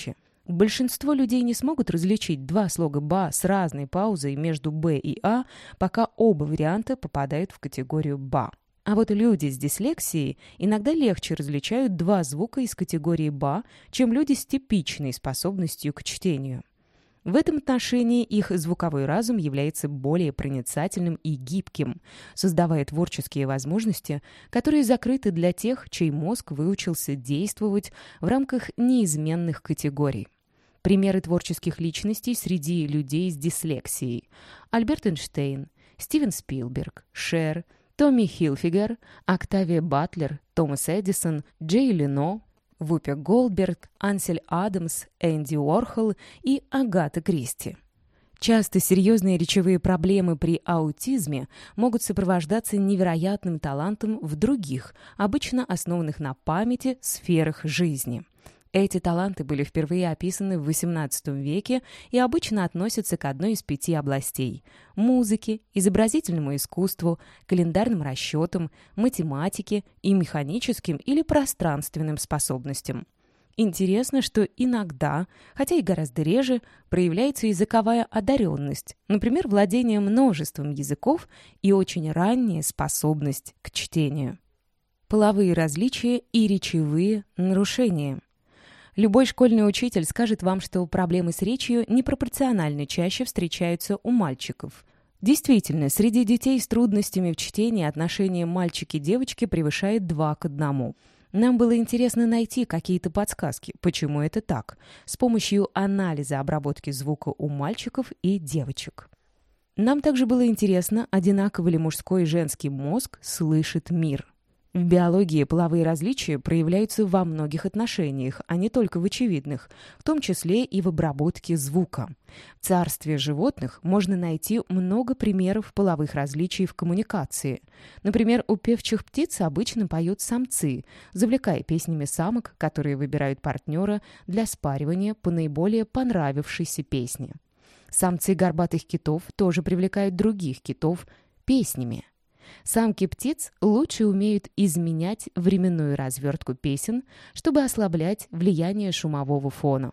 Большинство людей не смогут различить два слога «ба» с разной паузой между «б» и «а», пока оба варианта попадают в категорию «ба». А вот люди с дислексией иногда легче различают два звука из категории «ба», чем люди с типичной способностью к чтению. В этом отношении их звуковой разум является более проницательным и гибким, создавая творческие возможности, которые закрыты для тех, чей мозг выучился действовать в рамках неизменных категорий. Примеры творческих личностей среди людей с дислексией: Альберт Эйнштейн, Стивен Спилберг, Шер, Томми Хилфигер, Октавия Батлер, Томас Эдисон, Джей Лено, Вупи Голдберг, Ансель Адамс, Энди Уорхол и Агата Кристи. Часто серьезные речевые проблемы при аутизме могут сопровождаться невероятным талантом в других, обычно основанных на памяти, сферах жизни. Эти таланты были впервые описаны в XVIII веке и обычно относятся к одной из 5 областей – музыке, изобразительному искусству, календарным расчетам, математике и механическим или пространственным способностям. Интересно, что иногда, хотя и гораздо реже, проявляется языковая одаренность, например, владение множеством языков и очень ранняя способность к чтению. Половые различия и речевые нарушения. Любой школьный учитель скажет вам, что проблемы с речью непропорционально чаще встречаются у мальчиков. Действительно, среди детей с трудностями в чтении отношение мальчики-девочки превышает 2 к 1. Нам было интересно найти какие-то подсказки, почему это так, с помощью анализа обработки звука у мальчиков и девочек. Нам также было интересно, одинаково ли мужской и женский мозг слышит мир. В биологии половые различия проявляются во многих отношениях, а не только в очевидных, в том числе и в обработке звука. В царстве животных можно найти много примеров половых различий в коммуникации. Например, у певчих птиц обычно поют самцы, завлекая песнями самок, которые выбирают партнера для спаривания по наиболее понравившейся песне. Самцы горбатых китов тоже привлекают других китов песнями. Самки птиц лучше умеют изменять временную развертку песен, чтобы ослаблять влияние шумового фона.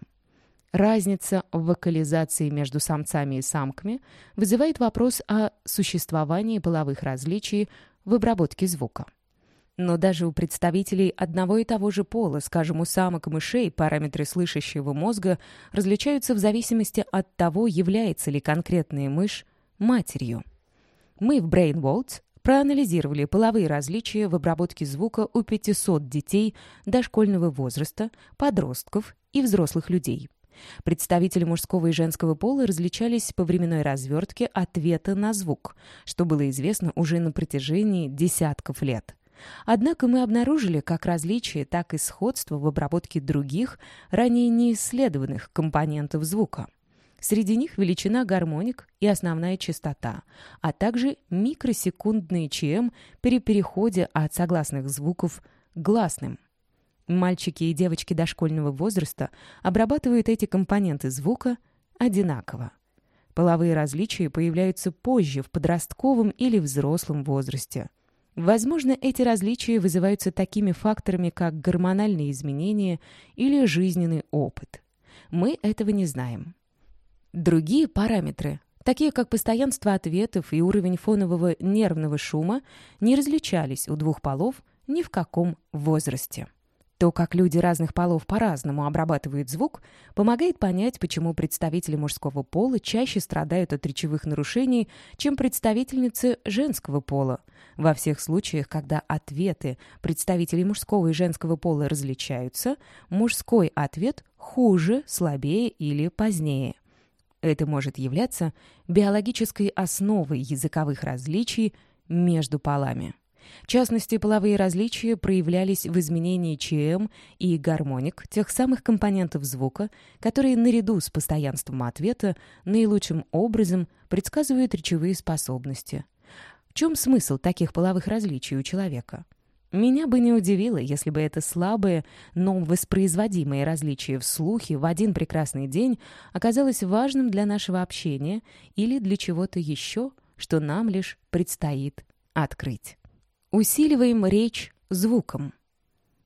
Разница в вокализации между самцами и самками вызывает вопрос о существовании половых различий в обработке звука. Но даже у представителей одного и того же пола, скажем, у самок и мышей, параметры слышащего мозга различаются в зависимости от того, является ли конкретная мышь матерью. Мы в BrainWorlds проанализировали половые различия в обработке звука у 500 детей дошкольного возраста, подростков и взрослых людей. Представители мужского и женского пола различались по временной развертке ответа на звук, что было известно уже на протяжении десятков лет. Однако мы обнаружили как различия, так и сходство в обработке других, ранее неисследованных компонентов звука. Среди них величина гармоник и основная частота, а также микросекундные ЧМ при переходе от согласных звуков к гласным. Мальчики и девочки дошкольного возраста обрабатывают эти компоненты звука одинаково. Половые различия появляются позже, в подростковом или взрослом возрасте. Возможно, эти различия вызываются такими факторами, как гормональные изменения или жизненный опыт. Мы этого не знаем. Другие параметры, такие как постоянство ответов и уровень фонового нервного шума, не различались у двух полов ни в каком возрасте. То, как люди разных полов по-разному обрабатывают звук, помогает понять, почему представители мужского пола чаще страдают от речевых нарушений, чем представительницы женского пола. Во всех случаях, когда ответы представителей мужского и женского пола различаются, мужской ответ хуже, слабее или позднее. Это может являться биологической основой языковых различий между полами. В частности, половые различия проявлялись в изменении ЧМ и гармоник, тех самых компонентов звука, которые наряду с постоянством ответа наилучшим образом предсказывают речевые способности. В чем смысл таких половых различий у человека? Меня бы не удивило, если бы это слабое, но воспроизводимое различие в слухе в один прекрасный день оказалось важным для нашего общения или для чего-то еще, что нам лишь предстоит открыть. Усиливаем речь звуком.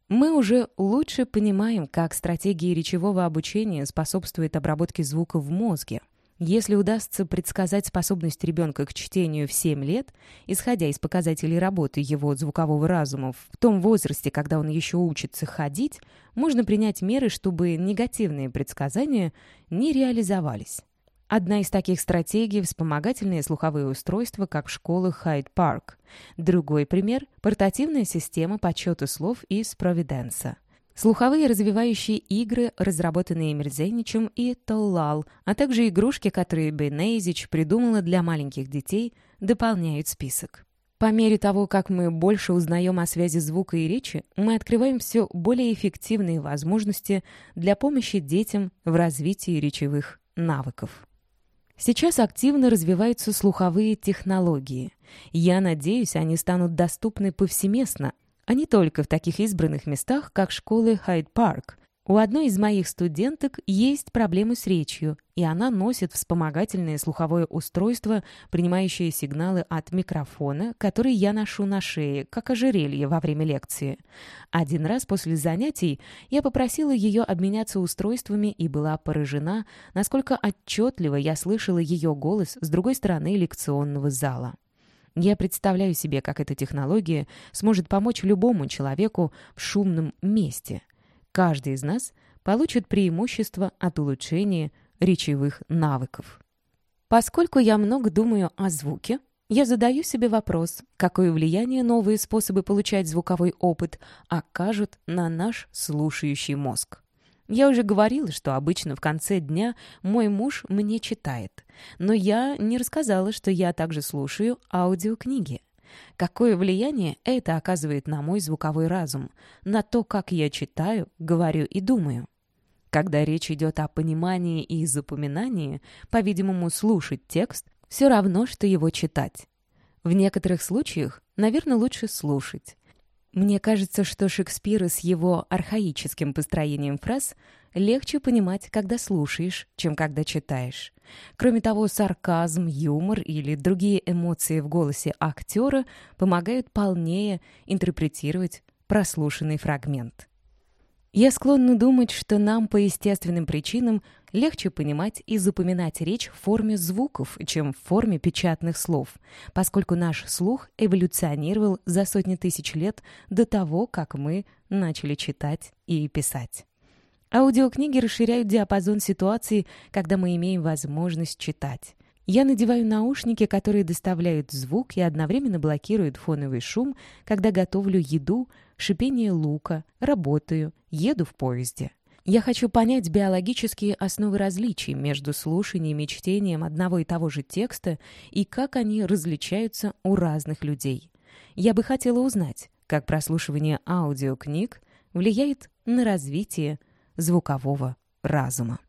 Мы уже лучше понимаем, как стратегии речевого обучения способствуют обработке звука в мозге. Если удастся предсказать способность ребенка к чтению в 7 лет, исходя из показателей работы его звукового разума в том возрасте, когда он еще учится ходить, можно принять меры, чтобы негативные предсказания не реализовались. Одна из таких стратегий – вспомогательные слуховые устройства, как в школах Хайд-Парк. Другой пример – портативная система подсчета слов из Провиденса. Слуховые развивающие игры, разработанные Мирзеничем и Толлал, а также игрушки, которые Бенезич придумала для маленьких детей, дополняют список. По мере того, как мы больше узнаем о связи звука и речи, мы открываем все более эффективные возможности для помощи детям в развитии речевых навыков. Сейчас активно развиваются слуховые технологии. Я надеюсь, они станут доступны повсеместно, а не только в таких избранных местах, как школы Хайд-Парк. У одной из моих студенток есть проблемы с речью, и она носит вспомогательное слуховое устройство, принимающее сигналы от микрофона, который я ношу на шее, как ожерелье во время лекции. Один раз после занятий я попросила ее обменяться устройствами и была поражена, насколько отчетливо я слышала ее голос с другой стороны лекционного зала. Я представляю себе, как эта технология сможет помочь любому человеку в шумном месте. Каждый из нас получит преимущество от улучшения речевых навыков. Поскольку я много думаю о звуке, я задаю себе вопрос, какое влияние новые способы получать звуковой опыт окажут на наш слушающий мозг. Я уже говорила, что обычно в конце дня мой муж мне читает, но я не рассказала, что я также слушаю аудиокниги. Какое влияние это оказывает на мой звуковой разум, на то, как я читаю, говорю и думаю? Когда речь идет о понимании и запоминании, по-видимому, слушать текст все равно, что его читать. В некоторых случаях, наверное, лучше слушать. Мне кажется, что Шекспира с его архаическим построением фраз легче понимать, когда слушаешь, чем когда читаешь. Кроме того, сарказм, юмор или другие эмоции в голосе актера помогают полнее интерпретировать прослушанный фрагмент. Я склонна думать, что нам по естественным причинам легче понимать и запоминать речь в форме звуков, чем в форме печатных слов, поскольку наш слух эволюционировал за сотни тысяч лет до того, как мы начали читать и писать. Аудиокниги расширяют диапазон ситуаций, когда мы имеем возможность читать. Я надеваю наушники, которые доставляют звук и одновременно блокируют фоновый шум, когда готовлю еду, шипение лука, работаю, еду в поезде. Я хочу понять биологические основы различий между слушанием и чтением одного и того же текста и как они различаются у разных людей. Я бы хотела узнать, как прослушивание аудиокниг влияет на развитие звукового разума.